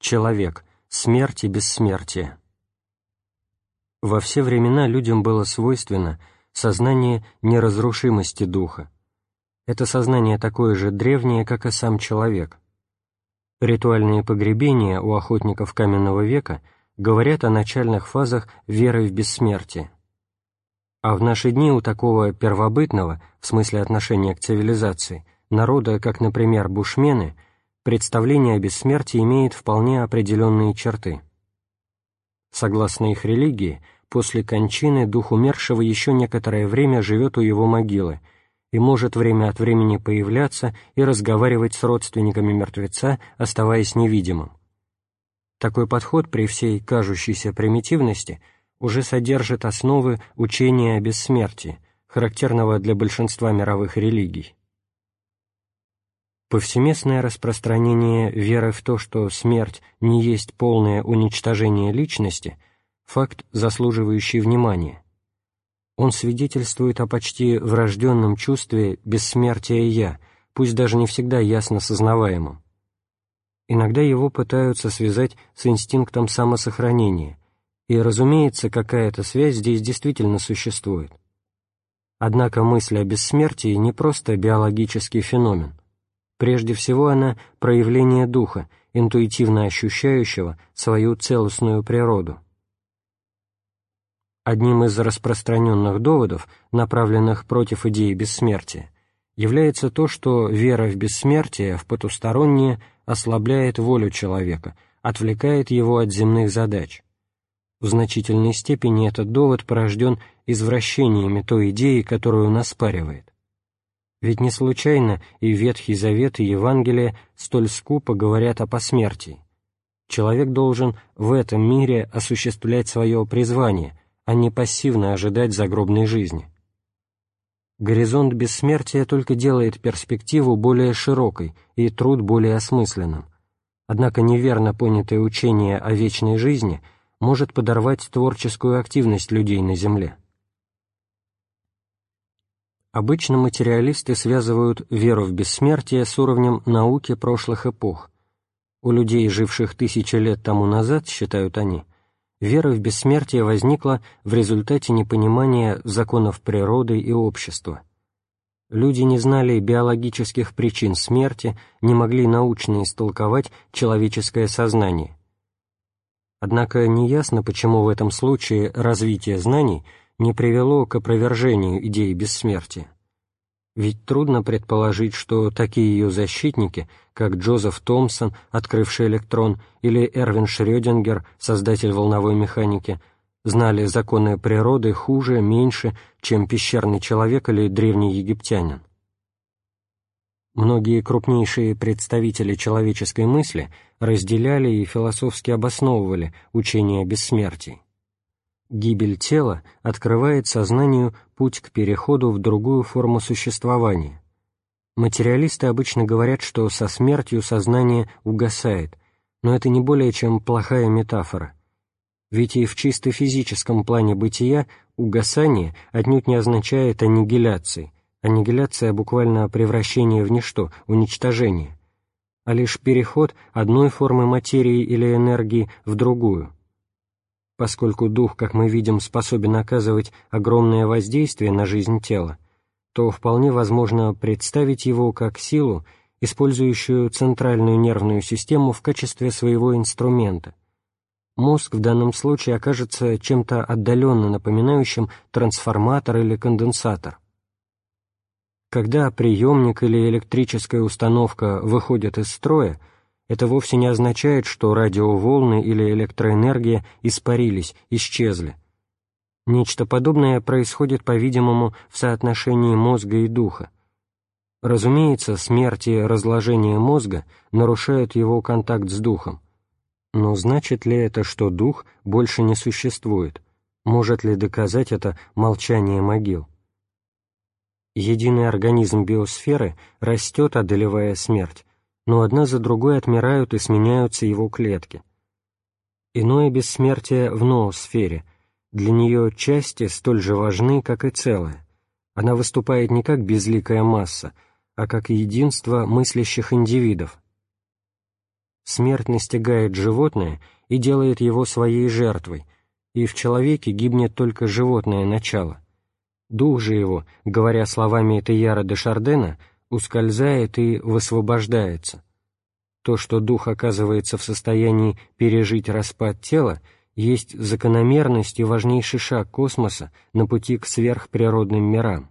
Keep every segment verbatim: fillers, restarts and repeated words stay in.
Человек, смерть и бессмертие. Во все времена людям было свойственно сознание неразрушимости духа. Это сознание такое же древнее, как и сам человек. Ритуальные погребения у охотников каменного века говорят о начальных фазах веры в бессмертие. А в наши дни у такого первобытного, в смысле отношения к цивилизации, народа, как, например, бушмены, представление о бессмертии имеет вполне определенные черты. Согласно их религии, после кончины дух умершего еще некоторое время живет у его могилы и может время от времени появляться и разговаривать с родственниками мертвеца, оставаясь невидимым. Такой подход при всей кажущейся примитивности уже содержит основы учения о бессмертии, характерного для большинства мировых религий. Повсеместное распространение веры в то, что смерть не есть полное уничтожение личности, факт, заслуживающий внимания. Он свидетельствует о почти врожденном чувстве бессмертия «я», пусть даже не всегда ясно сознаваемом. Иногда его пытаются связать с инстинктом самосохранения, и, разумеется, какая-то связь здесь действительно существует. Однако мысль о бессмертии не просто биологический феномен. Прежде всего она – проявление духа, интуитивно ощущающего свою целостную природу. Одним из распространенных доводов, направленных против идеи бессмертия, является то, что вера в бессмертие, в потустороннее, ослабляет волю человека, отвлекает его от земных задач. В значительной степени этот довод порожден извращениями той идеи, которую он оспаривает. Ведь не случайно и Ветхий Завет, и Евангелие столь скупо говорят о посмертии. Человек должен в этом мире осуществлять свое призвание, а не пассивно ожидать загробной жизни. Горизонт бессмертия только делает перспективу более широкой и труд более осмысленным. Однако неверно понятое учение о вечной жизни может подорвать творческую активность людей на земле. Обычно материалисты связывают веру в бессмертие с уровнем науки прошлых эпох. У людей, живших тысячи лет тому назад, считают они, вера в бессмертие возникла в результате непонимания законов природы и общества. Люди не знали биологических причин смерти, не могли научно истолковать человеческое сознание. Однако неясно, почему в этом случае развитие знаний не привело к опровержению идеи бессмертия. Ведь трудно предположить, что такие ее защитники, как Джозеф Томпсон, открывший электрон, или Эрвин Шрёдингер, создатель волновой механики, знали законы природы хуже, меньше, чем пещерный человек или древний египтянин. Многие крупнейшие представители человеческой мысли разделяли и философски обосновывали учение о бессмертии. Гибель тела открывает сознанию путь к переходу в другую форму существования. Материалисты обычно говорят, что со смертью сознание угасает, но это не более чем плохая метафора. Ведь и в чисто физическом плане бытия угасание отнюдь не означает аннигиляции. Аннигиляция буквально превращение в ничто, уничтожение, а лишь переход одной формы материи или энергии в другую. Поскольку дух, как мы видим, способен оказывать огромное воздействие на жизнь тела, то вполне возможно представить его как силу, использующую центральную нервную систему в качестве своего инструмента. Мозг в данном случае окажется чем-то отдаленно напоминающим трансформатор или конденсатор. Когда приемник или электрическая установка выходят из строя, это вовсе не означает, что радиоволны или электроэнергия испарились, исчезли. Нечто подобное происходит, по-видимому, в соотношении мозга и духа. Разумеется, смерть и разложение мозга нарушают его контакт с духом. Но значит ли это, что дух больше не существует? Может ли доказать это молчание могил? Единый организм биосферы растет, одолевая смерть, но одна за другой отмирают и сменяются его клетки. Иное бессмертие в ноосфере. Для нее части столь же важны, как и целое. Она выступает не как безликая масса, а как единство мыслящих индивидов. Смерть настигает животное и делает его своей жертвой, и в человеке гибнет только животное начало. Дух же его, говоря словами Тейяра де Шардена, ускользает и высвобождается. То, что дух оказывается в состоянии пережить распад тела, есть закономерность и важнейший шаг космоса на пути к сверхприродным мирам.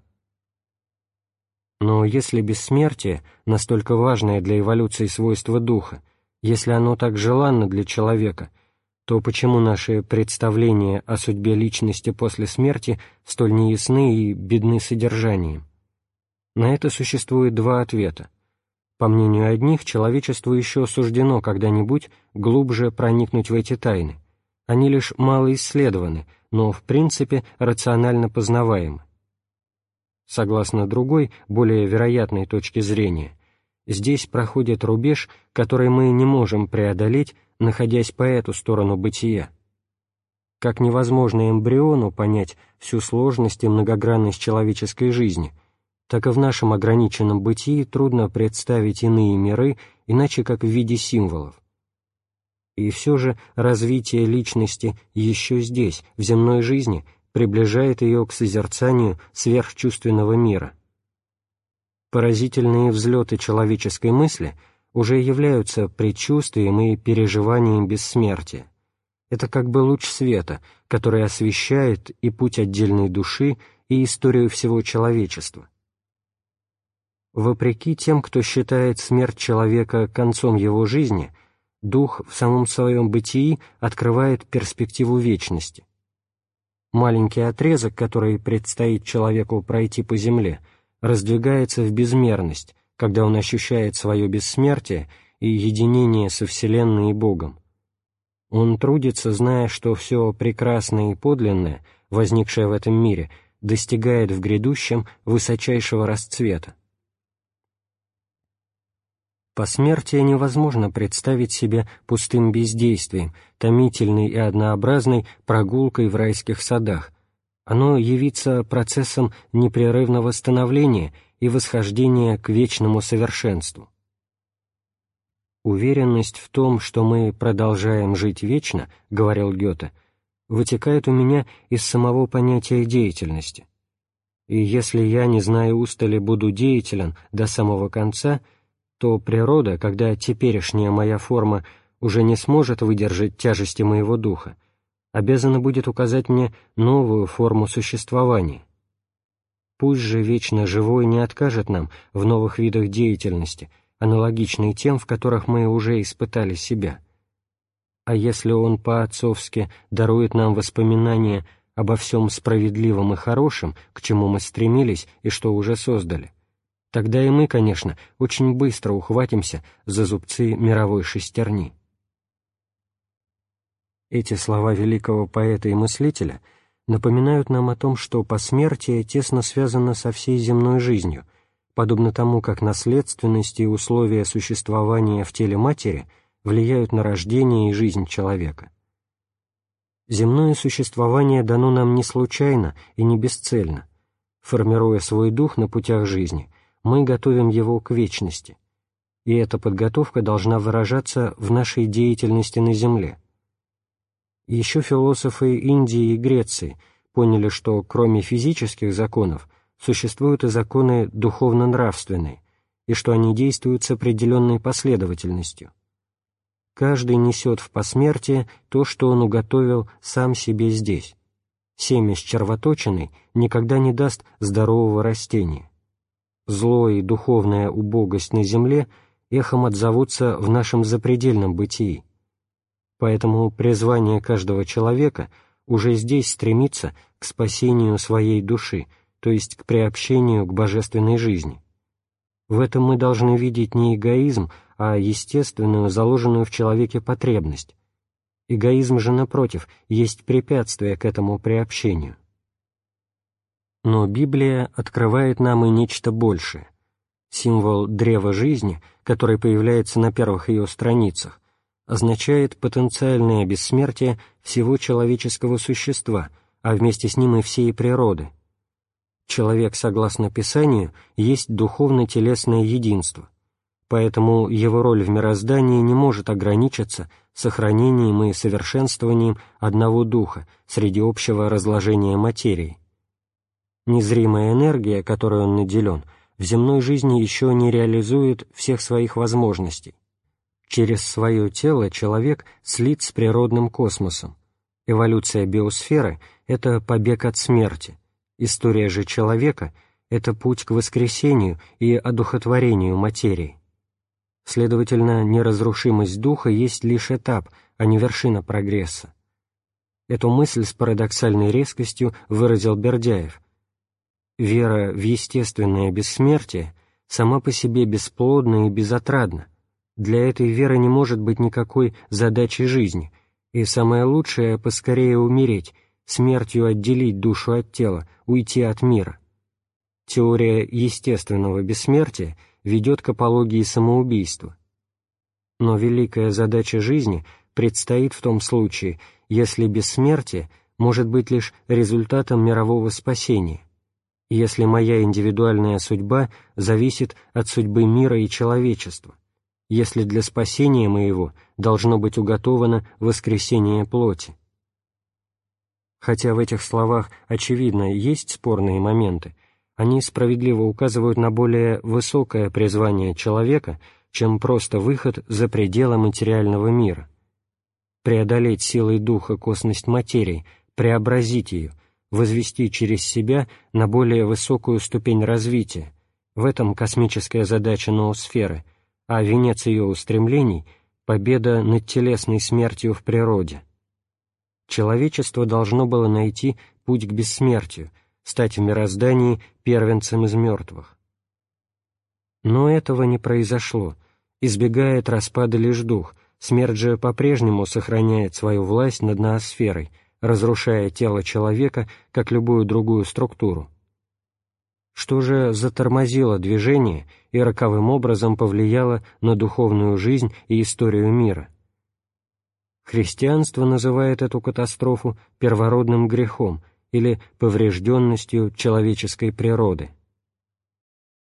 Но если бессмертие, настолько важное для эволюции свойство духа, если оно так желанно для человека, то почему наши представления о судьбе личности после смерти столь неясны и бедны содержанием? На это существует два ответа. По мнению одних, человечеству еще суждено когда-нибудь глубже проникнуть в эти тайны. Они лишь мало исследованы, но в принципе рационально познаваемы. Согласно другой, более вероятной точке зрения, здесь проходит рубеж, который мы не можем преодолеть, находясь по эту сторону бытия. Как невозможно эмбриону понять всю сложность и многогранность человеческой жизни, так и в нашем ограниченном бытии трудно представить иные миры, иначе как в виде символов. И все же развитие личности еще здесь, в земной жизни, приближает ее к созерцанию сверхчувственного мира. Поразительные взлеты человеческой мысли уже являются предчувствием и переживанием бессмертия. Это как бы луч света, который освещает и путь отдельной души, и историю всего человечества. Вопреки тем, кто считает смерть человека концом его жизни, дух в самом своем бытии открывает перспективу вечности. Маленький отрезок, который предстоит человеку пройти по земле, раздвигается в безмерность, когда он ощущает свое бессмертие и единение со Вселенной и Богом. Он трудится, зная, что все прекрасное и подлинное, возникшее в этом мире, достигает в грядущем высочайшего расцвета. Посмертие невозможно представить себе пустым бездействием, томительной и однообразной прогулкой в райских садах. Оно явится процессом непрерывного становления и восхождения к вечному совершенству. «Уверенность в том, что мы продолжаем жить вечно, — говорил Гёте, — вытекает у меня из самого понятия деятельности. И если я, не зная устали, буду деятелен до самого конца, то природа, когда теперешняя моя форма уже не сможет выдержать тяжести моего духа, обязана будет указать мне новую форму существования. Пусть же вечно живой не откажет нам в новых видах деятельности, аналогичной тем, в которых мы уже испытали себя. А если он по-отцовски дарует нам воспоминания обо всем справедливом и хорошем, к чему мы стремились и что уже создали, тогда и мы, конечно, очень быстро ухватимся за зубцы мировой шестерни». Эти слова великого поэта и мыслителя напоминают нам о том, что посмертие тесно связано со всей земной жизнью, подобно тому, как наследственность и условия существования в теле матери влияют на рождение и жизнь человека. Земное существование дано нам не случайно и не бесцельно. Формируя свой дух на путях жизни, мы готовим его к вечности, и эта подготовка должна выражаться в нашей деятельности на земле. Еще философы Индии и Греции поняли, что кроме физических законов существуют и законы духовно-нравственные, и что они действуют с определенной последовательностью. Каждый несет в посмертие то, что он уготовил сам себе здесь. Семя с червоточиной никогда не даст здорового растения. Зло и духовная убогость на земле эхом отзовутся в нашем запредельном бытии. Поэтому призвание каждого человека уже здесь стремится к спасению своей души, то есть к приобщению к божественной жизни. В этом мы должны видеть не эгоизм, а естественную, заложенную в человеке потребность. Эгоизм же, напротив, есть препятствие к этому приобщению. Но Библия открывает нам и нечто большее. Символ древа жизни, который появляется на первых ее страницах, означает потенциальное бессмертие всего человеческого существа, а вместе с ним и всей природы. Человек, согласно Писанию, есть духовно-телесное единство. поэтому его роль в мироздании не может ограничиться сохранением и совершенствованием одного духа среди общего разложения материи. Незримая энергия, которой он наделен, в земной жизни еще не реализует всех своих возможностей. Через свое тело человек слит с природным космосом. Эволюция биосферы — это побег от смерти. История же человека — это путь к воскресению и одухотворению материи. Следовательно, неразрушимость духа есть лишь этап, а не вершина прогресса. Эту мысль с парадоксальной резкостью выразил Бердяев. Вера в естественное бессмертие сама по себе бесплодна и безотрадна. Для этой веры не может быть никакой задачи жизни, и самое лучшее — поскорее умереть, смертью отделить душу от тела, уйти от мира. Теория естественного бессмертия ведет к апологии самоубийства. Но великая задача жизни предстоит в том случае, если бессмертие может быть лишь результатом мирового спасения, если моя индивидуальная судьба зависит от судьбы мира и человечества, если для спасения моего должно быть уготовано воскресение плоти. Хотя в этих словах, очевидно, есть спорные моменты, они справедливо указывают на более высокое призвание человека, чем просто выход за пределы материального мира. Преодолеть силой духа косность материи, преобразить ее, возвести через себя на более высокую ступень развития — в этом космическая задача ноосферы, а венец ее устремлений — победа над телесной смертью в природе. Человечество должно было найти путь к бессмертию, стать в мироздании первенцем из мертвых. Но этого не произошло, избегает распада лишь дух, смерть же по-прежнему сохраняет свою власть над ноосферой, разрушая тело человека, как любую другую структуру. Что же затормозило движение и роковым образом повлияло на духовную жизнь и историю мира? Христианство называет эту катастрофу первородным грехом или поврежденностью человеческой природы.